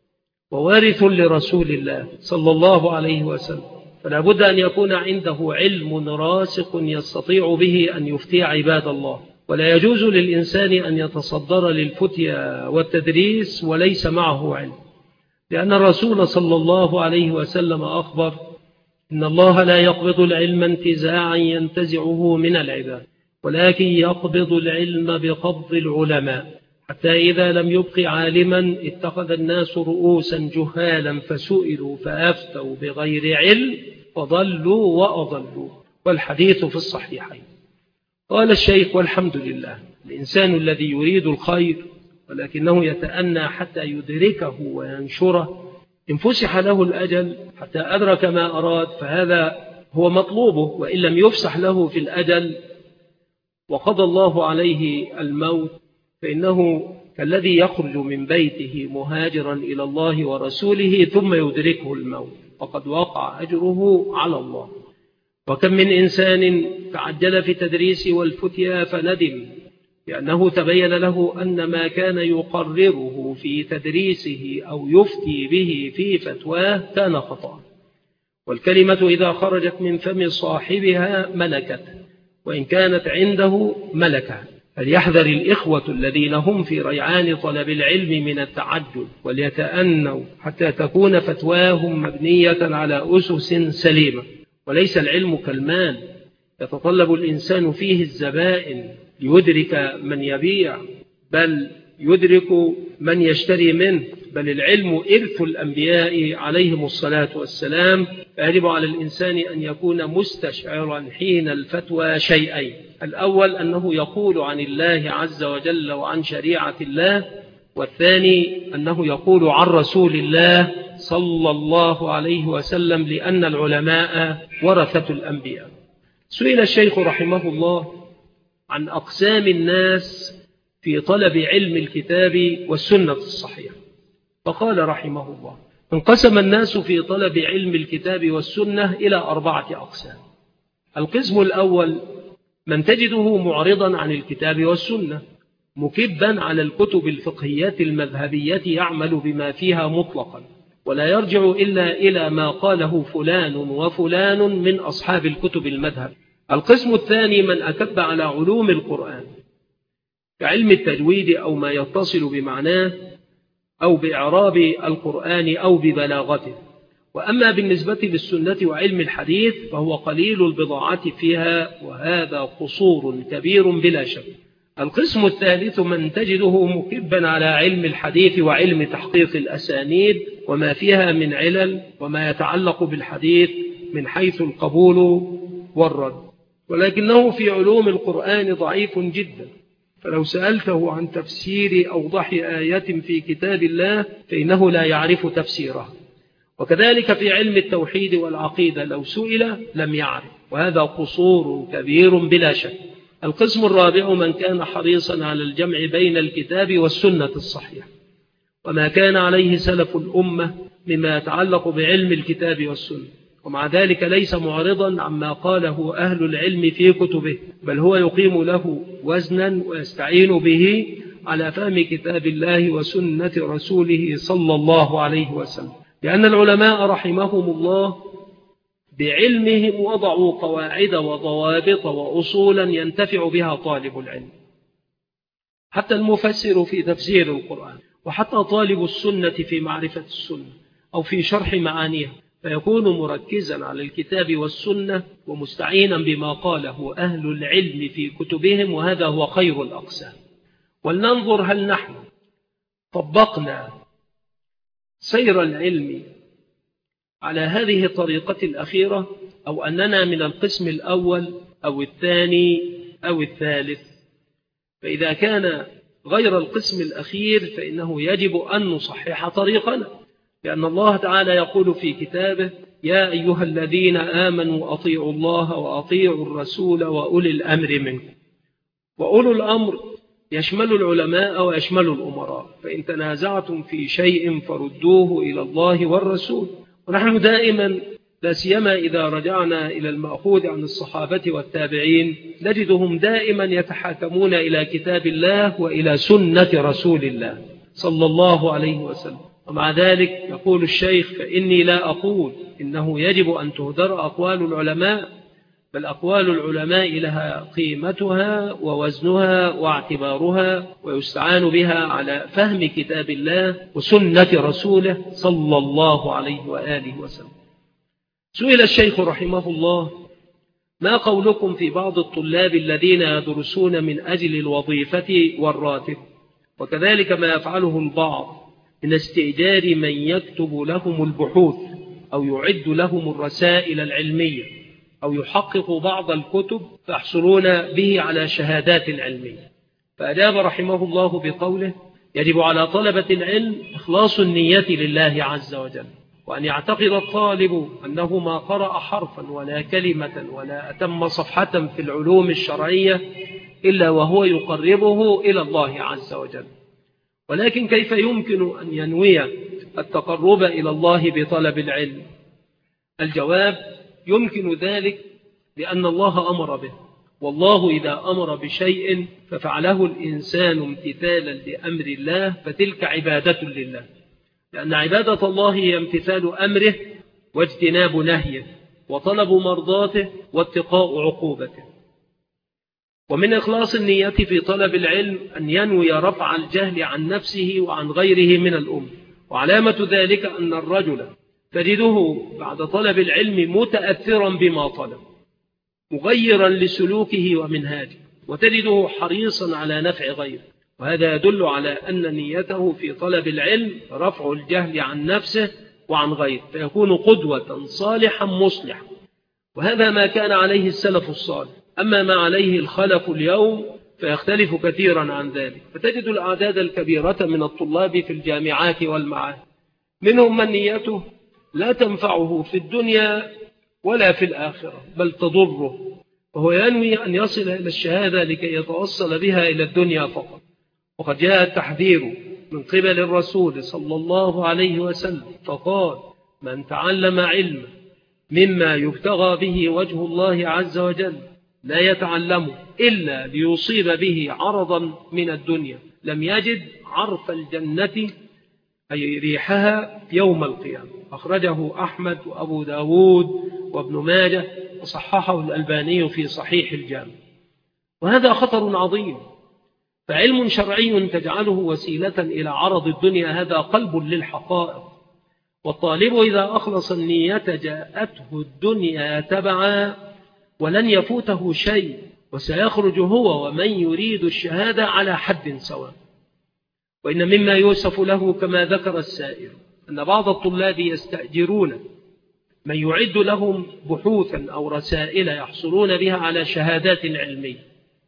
ووارث لرسول الله صلى الله عليه وسلم، فلا بد أن يكون عنده علم راسخ يستطيع به أن يفتي عباد الله. ولا يجوز للإنسان أن يتصدر للفتيا والتدريس وليس معه علم، لأن الرسول صلى الله عليه وسلم أخبر: إن الله لا يقبض العلم انتزاعا ينتزعه من العباد، ولكن يقبض العلم بقبض العلماء، حتى إذا لم يبق عالما اتخذ الناس رؤوسا جهالا فسئلوا فأفتوا بغير علم فضلوا وأضلوا. والحديث في الصحيحين. قال الشيخ: والحمد لله، الإنسان الذي يريد الخير ولكنه يتأنى حتى يدركه وينشره، إن فسح له الأجل حتى أدرك ما أراد فهذا هو مطلوبه، وإن لم يفسح له في الأجل وقضى الله عليه الموت فإنه كالذي يخرج من بيته مهاجرا إلى الله ورسوله ثم يدركه الموت، فقد وقع أجره على الله. وكم من إنسان تعجل في التدريس والفتيا فندم، لأنه تبين له أن ما كان يقرره في تدريسه أو يفتي به في فتواه كان خطأ. والكلمة إذا خرجت من فم صاحبها ملكت، وإن كانت عنده ملكة. فليحذر الإخوة الذين هم في ريعان طلب العلم من التعجل، وليتأنوا حتى تكون فتواهم مبنية على أسس سليمة. وليس العلم كالمال يتطلب الإنسان فيه الزبائن ليدرك من يبيع، بل يدرك من يشتري منه. بل العلم إرث الأنبياء عليهم الصلاة والسلام، فيجب على الإنسان أن يكون مستشعرا حين الفتوى شيئين: الأول أنه يقول عن الله عز وجل وعن شريعة الله، والثاني أنه يقول عن رسول الله صلى الله عليه وسلم لأن العلماء ورثة الأنبياء. سئل الشيخ رحمه الله عن أقسام الناس في طلب علم الكتاب والسنة الصحيحة، فقال رحمه الله: انقسم الناس في طلب علم الكتاب والسنة إلى 4 أقسام. القسم الأول من تجده معرضا عن الكتاب والسنة، مكبا على الكتب الفقهية المذهبية، يعمل بما فيها مطلقا ولا يرجع إلا إلى ما قاله فلان وفلان من أصحاب الكتب المذهب. القسم الثاني من أكب على علوم القرآن كعلم التجويد أو ما يتصل بمعناه أو بإعراب القرآن أو ببلاغته. وأما بالنسبة للسنة وعلم الحديث فهو قليل البضاعة فيها، وهذا قصور كبير بلا شك. القسم الثالث من تجده مكبا على علم الحديث وعلم تحقيق الأسانيد وما فيها من علل وما يتعلق بالحديث من حيث القبول والرد، ولكنه في علوم القرآن ضعيف جدا، فلو سألته عن تفسير أوضح آية في كتاب الله فإنه لا يعرف تفسيره. وكذلك في علم التوحيد والعقيدة لو سئل لم يعرف، وهذا قصور كبير بلا شك. القسم الرابع من كان حريصا على الجمع بين الكتاب والسنة الصحيحة وما كان عليه سلف الأمة مما يتعلق بعلم الكتاب والسنة، ومع ذلك ليس معرضا عما قاله أهل العلم في كتبه، بل هو يقيم له وزنا ويستعين به على فهم كتاب الله وسنة رسوله صلى الله عليه وسلم، لأن العلماء رحمهم الله بعلمهم وضعوا قواعد وضوابط وأصولا ينتفع بها طالب العلم، حتى المفسر في تفسير القرآن، وحتى طالب السنة في معرفة السنة أو في شرح معانيها، فيكون مركزا على الكتاب والسنة ومستعينا بما قاله أهل العلم في كتبهم، وهذا هو خير الأقسام. ولننظر هل نحن طبقنا سير العلم على هذه الطريقة الأخيرة، أو أننا من القسم الأول أو الثاني أو الثالث. فإذا كان غير القسم الأخير فإنه يجب أن نصحح طريقنا، لأن الله تعالى يقول في كتابه: يا أيها الذين آمنوا أطيعوا الله وأطيعوا الرسول وأولي الأمر منكم. وأولو الأمر يشمل العلماء ويشمل الأمراء، فإن تنازعتم في شيء فردوه إلى الله والرسول. ونحن دائما لا سيما إذا رجعنا إلى المأخوذ عن الصحابة والتابعين نجدهم دائما يتحاكمون إلى كتاب الله وإلى سنة رسول الله صلى الله عليه وسلم. ومع ذلك يقول الشيخ: فإني لا أقول إنه يجب أن تهدر أقوال العلماء، بل أقوال العلماء لها قيمتها ووزنها واعتبارها، ويستعان بها على فهم كتاب الله وسنة رسوله صلى الله عليه وآله وسلم. سئل الشيخ رحمه الله: ما قولكم في بعض الطلاب الذين يدرسون من أجل الوظيفة والراتب، وكذلك ما يفعله البعض من استئجار من يكتب لهم البحوث أو يعد لهم الرسائل العلمية أو يحقق بعض الكتب فيحصلون به على شهادات علمية؟ فأجاب رحمه الله بقوله: يجب على طلبة العلم إخلاص النية لله عز وجل، وأن يعتقد الطالب أنه ما قرأ حرفا ولا كلمة ولا أتم صفحة في العلوم الشرعية إلا وهو يقربه إلى الله عز وجل. ولكن كيف يمكن أن ينوي التقرب إلى الله بطلب العلم؟ الجواب: يمكن ذلك لأن الله أمر به، والله إذا أمر بشيء ففعله الإنسان امتثالا لأمر الله فتلك عبادة لله، لأن عبادة الله هي امتثال أمره واجتناب نهيه وطلب مرضاته واتقاء عقوبته. ومن إخلاص النية في طلب العلم أن ينوي رفع الجهل عن نفسه وعن غيره من الأمة، وعلامة ذلك أن الرجل تجده بعد طلب العلم متأثرا بما طلب، مغيرا لسلوكه ومنهاجه، وتجده حريصا على نفع غيره، وهذا يدل على أن نيته في طلب العلم رفع الجهل عن نفسه وعن غيره، فيكون قدوة صالحا مصلحا. وهذا ما كان عليه السلف الصالح. أما ما عليه الخلف اليوم فيختلف كثيرا عن ذلك، فتجد الأعداد الكبيرة من الطلاب في الجامعات والمعاهد منهم من نيته لا تنفعه في الدنيا ولا في الآخرة بل تضره، وهو ينوي أن يصل إلى الشهادة لكي يتوصل بها إلى الدنيا فقط. وقد جاء التحذير من قبل الرسول صلى الله عليه وسلم فقال: من تعلم علما مما يبتغى به وجه الله عز وجل لا يتعلمه إلا ليصيب به عرضا من الدنيا لم يجد عرف الجنة أي ريحها يوم القيامة. أخرجه أحمد وأبو داود وابن ماجه وصححه الألباني في صحيح الجامع. وهذا خطر عظيم، فعلم شرعي تجعله وسيلة إلى عرض الدنيا هذا قلب للحقائق، والطالب إذا أخلص النية جاءته الدنيا تبعا ولن يفوته شيء، وسيخرج هو ومن يريد الشهادة على حد سواء. وإن مما يوصف له كما ذكر السائل أن بعض الطلاب يستأجرون من يعد لهم بحوثا أو رسائل يحصلون بها على شهادات علمية،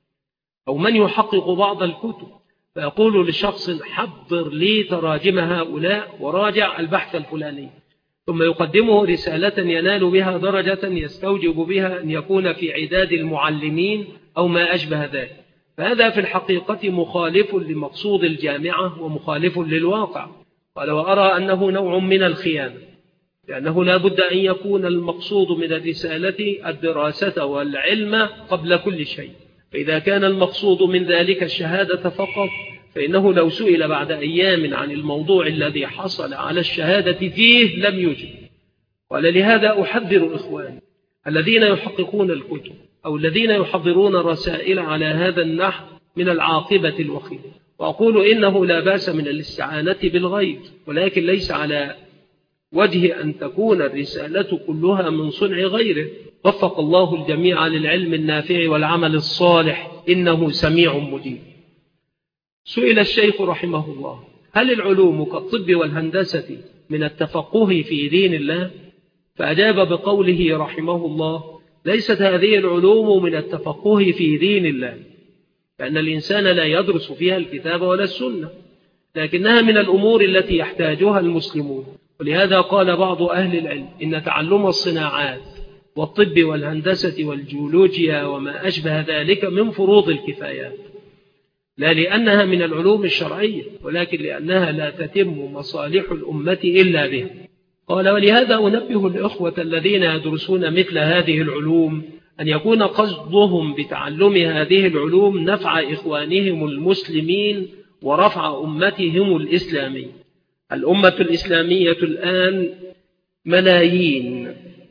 أو من يحقق بعض الكتب فيقول لشخص: حضر لي تراجم هؤلاء وراجع البحث الفلاني، ثم يقدمه رسالة ينال بها درجة يستوجب بها أن يكون في عداد المعلمين أو ما أشبه ذلك. فهذا في الحقيقة مخالف لمقصود الجامعة ومخالف للواقع. قال: وأرى أنه نوع من الخيانة، لأنه لا بد أن يكون المقصود من الرسالة الدراسة والعلم قبل كل شيء. فإذا كان المقصود من ذلك الشهادة فقط فإنه لو سئل بعد أيام عن الموضوع الذي حصل على الشهادة فيه لم يجب. قال: لهذا أحذر إخواني الذين يحققون الكتب أو الذين يحضرون الرسائل على هذا النحو من العاقبة الوخيمة، وأقول إنه لا بأس من الاستعانة بالغير، ولكن ليس على وجه أن تكون الرسالة كلها من صنع غيره. وفق الله الجميع للعلم النافع والعمل الصالح إنه سميع مجيب. سئل الشيخ رحمه الله: هل العلوم كالطب والهندسة من التفقه في دين الله؟ فأجاب بقوله رحمه الله: ليست هذه العلوم من التفقه في دين الله، لأن الإنسان لا يدرس فيها الكتاب ولا السنة، لكنها من الأمور التي يحتاجها المسلمون. ولهذا قال بعض أهل العلم إن تعلم الصناعات والطب والهندسة والجيولوجيا وما أشبه ذلك من فروض الكفايات، لا لأنها من العلوم الشرعية، ولكن لأنها لا تتم مصالح الأمة إلا بها. قال: ولهذا أنبه الإخوة الذين يدرسون مثل هذه العلوم أن يكون قصدهم بتعلم هذه العلوم نفع إخوانهم المسلمين ورفع أمتهم الإسلامية. الأمة الإسلامية الآن ملايين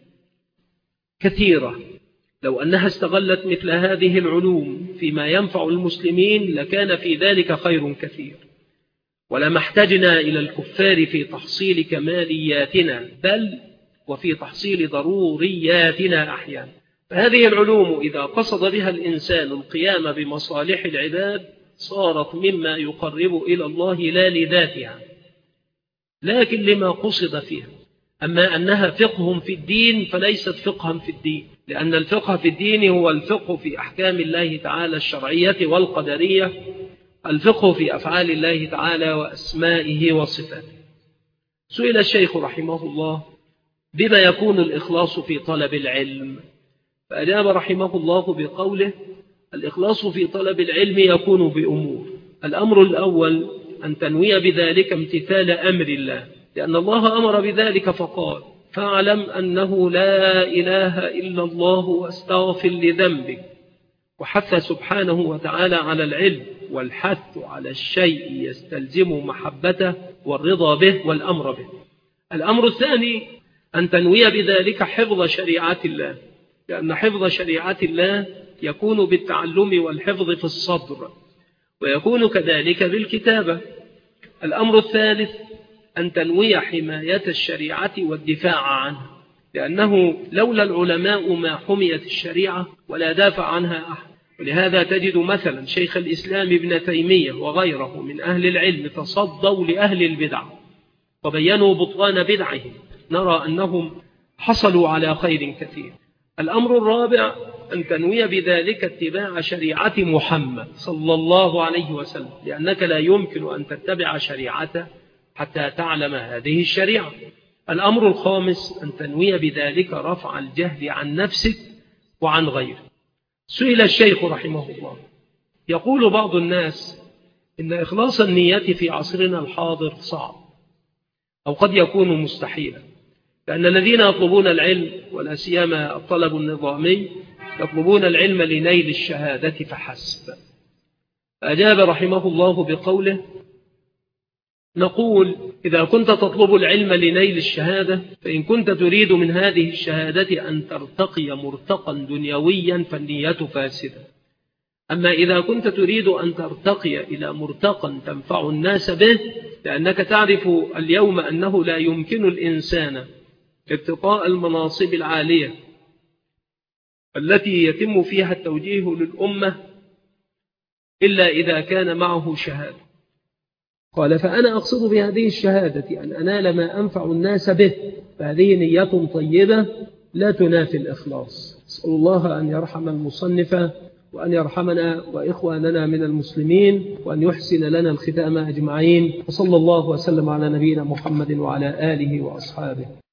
كثيرة، لو أنها استغلت مثل هذه العلوم فيما ينفع المسلمين لكان في ذلك خير كثير، ولما احتجنا إلى الكفار في تحصيل كمالياتنا بل وفي تحصيل ضرورياتنا أحيانا. فهذه العلوم إذا قصد بها الإنسان القيام بمصالح العباد صارت مما يقرب إلى الله لا لذاتها لكن لما قصد فيها. أما أنها فقه في الدين فليست فقها في الدين، لأن الفقه في الدين هو الفقه في أحكام الله تعالى الشرعية والقدرية، الفقه في أفعال الله تعالى وأسمائه وصفاته. سئل الشيخ رحمه الله: بما يكون الإخلاص في طلب العلم؟ فأجاب رحمه الله بقوله: الإخلاص في طلب العلم يكون بأمور. الأمر الأول أن تنوي بذلك امتثال أمر الله، لأن الله أمر بذلك فقال: فاعلم أنه لا إله إلا الله واستغفر لذنبك. وحث سبحانه وتعالى على العلم، والحث على الشيء يستلزم محبته والرضا به والأمر به. الأمر الثاني أن تنوي بذلك حفظ شريعة الله، لأن حفظ شريعة الله يكون بالتعلم والحفظ في الصدر، ويكون كذلك بالكتابة. الأمر الثالث أن تنوي حماية الشريعة والدفاع عنها، لأنه لولا العلماء ما حميت الشريعة ولا دافع عنها أحد. ولهذا تجد مثلا شيخ الإسلام ابن تيمية وغيره من أهل العلم تصدوا لأهل البدع وبينوا بطلان بدعهم، نرى أنهم حصلوا على خير كثير. الأمر الرابع أن تنوي بذلك اتباع شريعة محمد صلى الله عليه وسلم، لأنك لا يمكن أن تتبع شريعته حتى تعلم هذه الشريعة. الأمر الخامس أن تنوي بذلك رفع الجهل عن نفسك وعن غيرك. سئل الشيخ رحمه الله، يقول بعض الناس إن إخلاص النية في عصرنا الحاضر صعب أو قد يكون مستحيلا، لأن الذين يطلبون العلم ولا سيما الطلب النظامي يطلبون العلم لنيل الشهادة فحسب. أجاب رحمه الله بقوله: نقول إذا كنت تطلب العلم لنيل الشهادة فإن كنت تريد من هذه الشهادة أن ترتقي مرتقا دنيويا فالنية فاسدة. أما إذا كنت تريد أن ترتقي إلى مرتقا تنفع الناس به، لأنك تعرف اليوم أنه لا يمكن الإنسان ارتقاء المناصب العالية التي يتم فيها التوجيه للأمة إلا إذا كان معه شهادة. قال: فأنا أقصد بهذه الشهادة أن أنال ما أنفع الناس به، فهذه نية طيبة لا تنافي الإخلاص. أسأل الله أن يرحم المصنف وأن يرحمنا وإخواننا من المسلمين وأن يحسن لنا الختام أجمعين، وصلى الله وسلم على نبينا محمد وعلى آله وأصحابه.